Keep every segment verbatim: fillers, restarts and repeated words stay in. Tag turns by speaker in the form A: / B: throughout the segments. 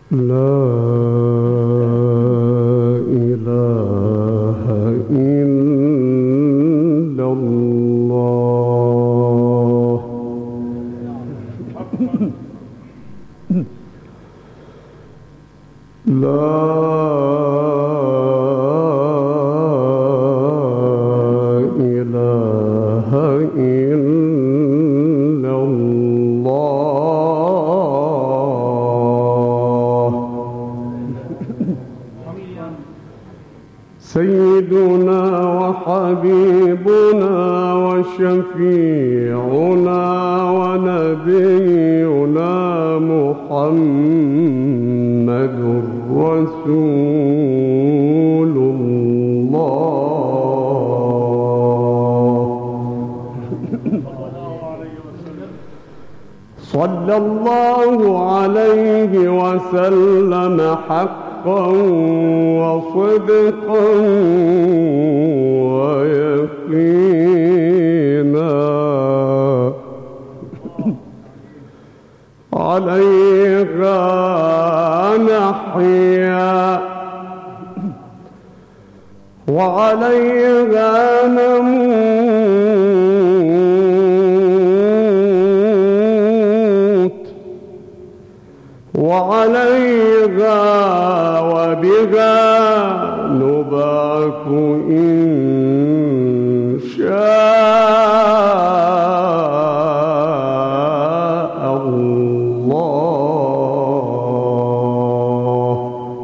A: لا إله إلا الله. لا إله إلا الله. سيدنا وحبيبنا وشفيعنا ونبينا محمد رسول الله. صلى الله عليه وسلم حقا وصدقا ويقينا. عليها نحيا وعليها نموت وعليها وبها نبعث إن شاء الله.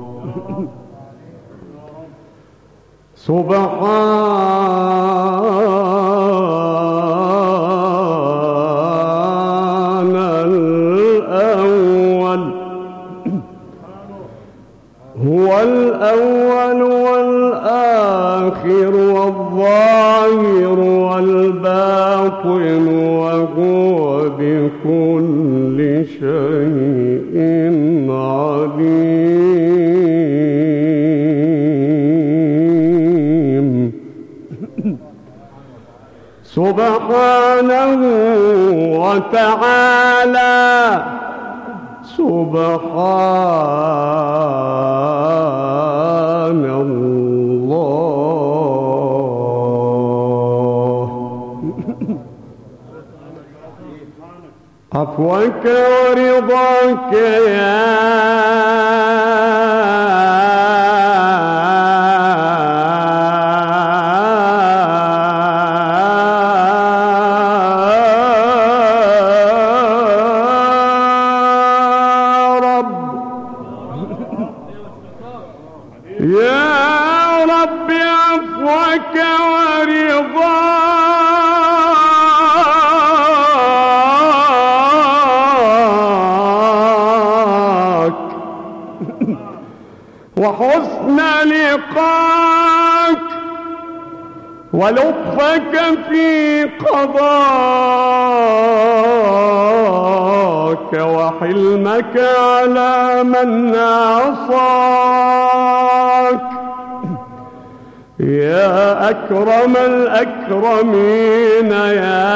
A: سبحان الأول هو الأول والآخر والظاهر والباطن وهو بكل شيء عليم. سبحانه وتعالى سبحان الله. عفوك ورضاك يا وحسن لقاك ولطفك في قضاك وحلمك على من عصاك يا أكرم الأكرمين يا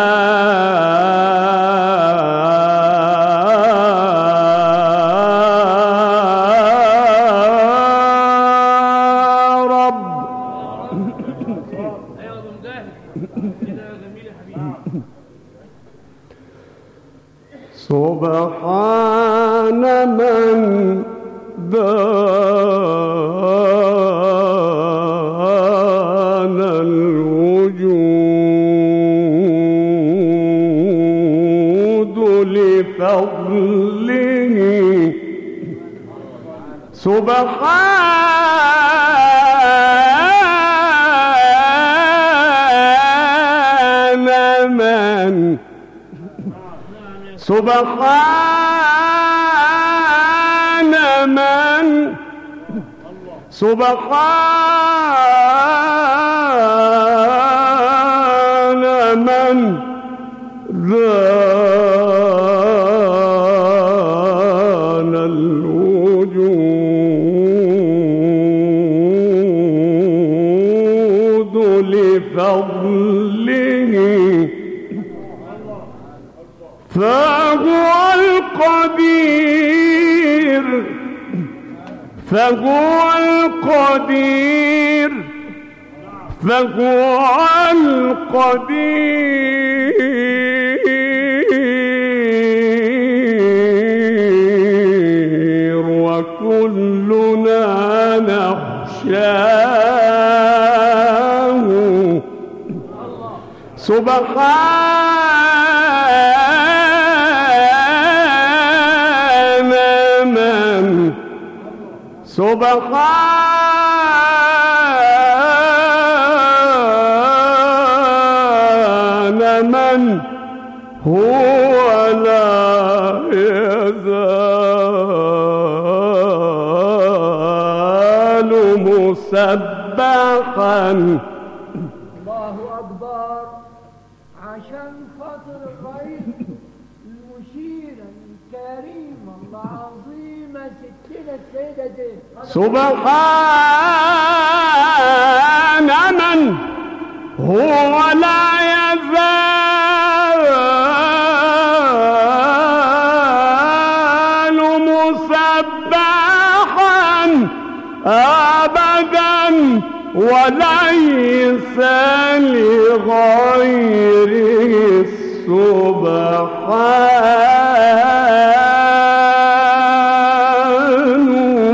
A: سبحان من دان الوجود لفضله. سبحان من سبحان من سبحان من ذان الوجود لفضله. فهو القدير فهو القدير فهو القدير وكلنا نخشاه سبحان من سبحان من هو لا يزال مسبحا.
B: الله أكبر. عشان خاطر الرئيس المشير الكريم العظيمة ستنا السيدة دي
A: سبحان من هو لا يزال مسبحا أبدا وليس لغيره السبحان.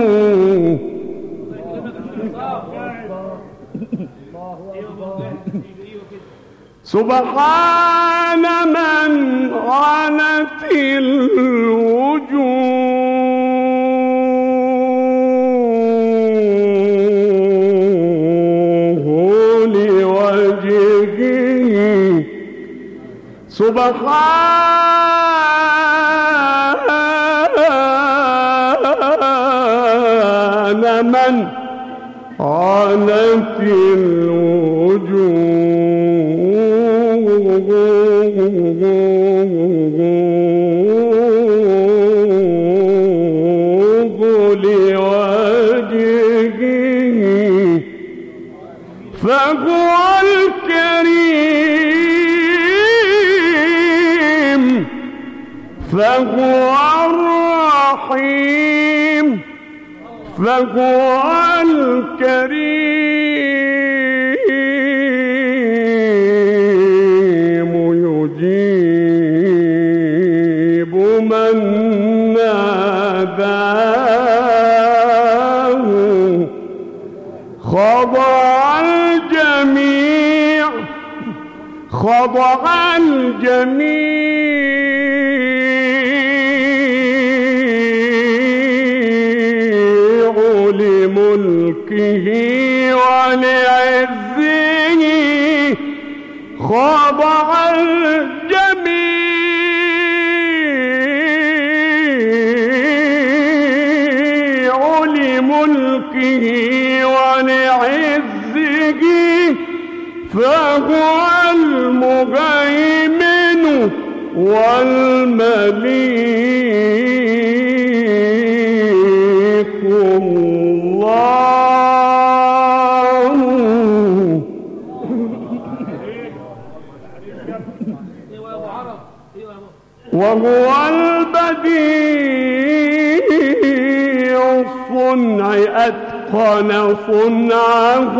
A: سبحان من عنت الوجوه لوجهه. سبحان من عنت الوجوه لوجهه فهو الكريم فهو الرحيم فهو الكريم يجيب من ناداه. خضع الجميع خضع الجميع لملكه ولعزه. خضع الجميع لملكه ولعزه فهو المهيمن والمليك الله. وهو البديع الصنع أتقن صنعه.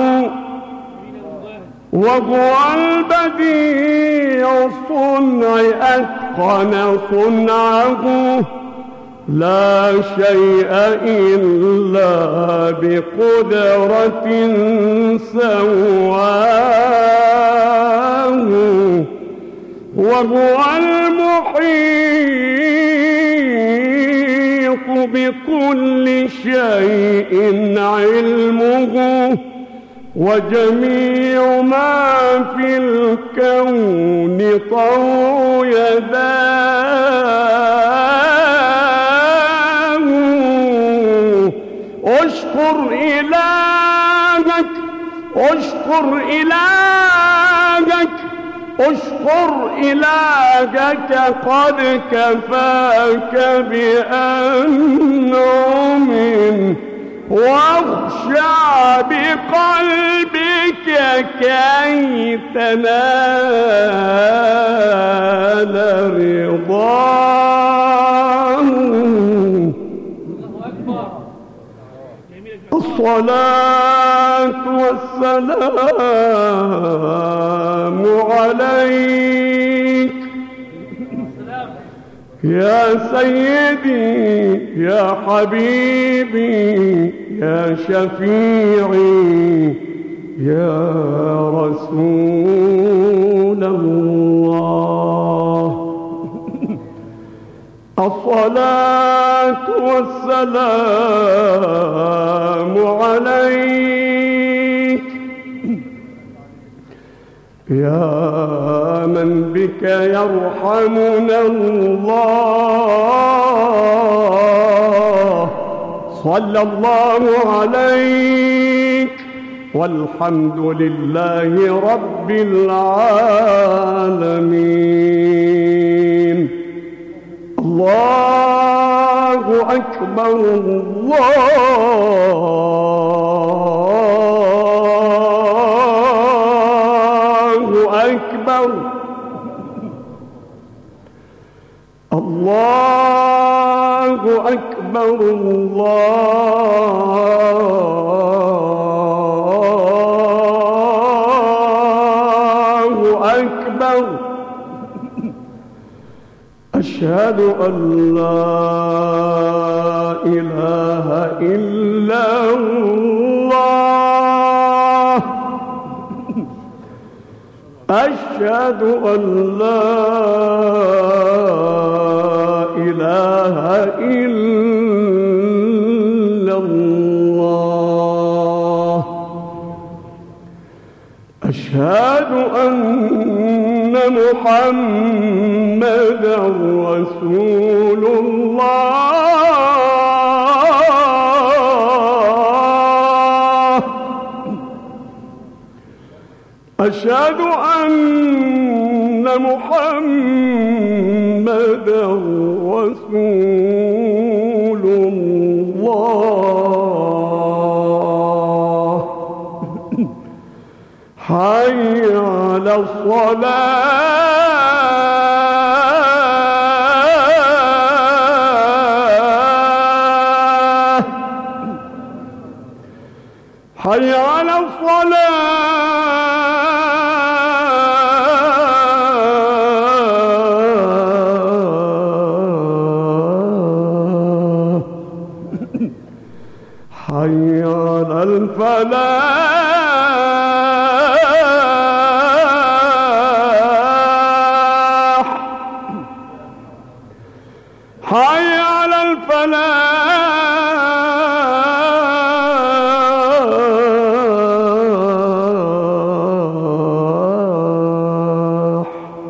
A: وهو البديع الصنع أتقن صنعه. لا شيء إلا بقدرة سواه. وهو المحيط بكل شيء علمه. وجميع ما في الكون طوع يداه. اشكر إلهك اشكر إلهك اشكر إلهك قد كفاك بأنعم. واخشع بقلبك كي تنال رضاه. الصلاة والسلام عليك يا سيدي يا حبيبي يا شفيعي يا رسول الله. الصلاة والسلام عليك يا من بك يرحمنا الله. صلى الله عليك والحمد لله رب العالمين. الله أكبر الله أكبر الله أكبر الله أكبر. أشهد أن لا إله إلا الله. أشهد أن لا إله إلا الله. أشهد أن محمدا رسول الله. أشهد أن محمدا رسول الله. حي على الصلاة حي على الصلاة حي على الفلاح حي على الفلاح.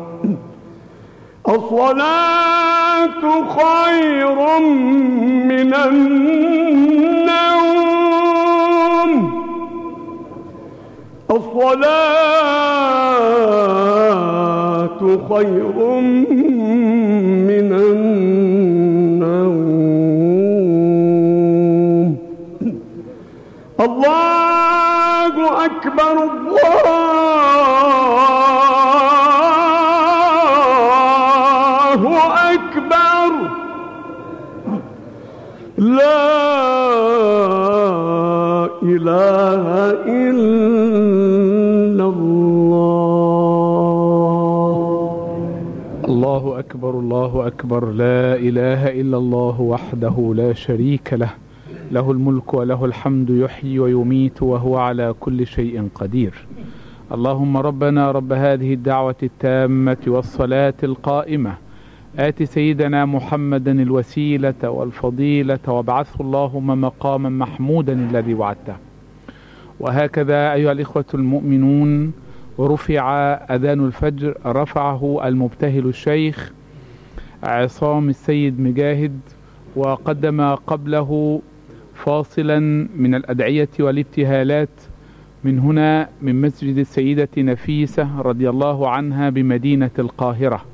A: الصلاة خير من النوم. الصلاة خير من النوم. الله أكبر الله أكبر. لا إله إلا الله.
C: الله أكبر الله أكبر. لا إله إلا الله وحده لا شريك له، له الملك وله الحمد، يحيي ويميت وهو على كل شيء قدير. اللهم ربنا رب هذه الدعوة التامة والصلاة القائمة، آت سيدنا محمدا الوسيلة والفضيلة وابعثه اللهم مقاما محمودا الذي وعدته. وهكذا أيها الإخوة المؤمنون، ورفع أذان الفجر، رفعه المبتهل الشيخ عصام السيد مجاهد، وقدم قبله فاصلا من الأدعية والابتهالات من هنا من مسجد السيدة نفيسة رضي الله عنها بمدينة القاهرة.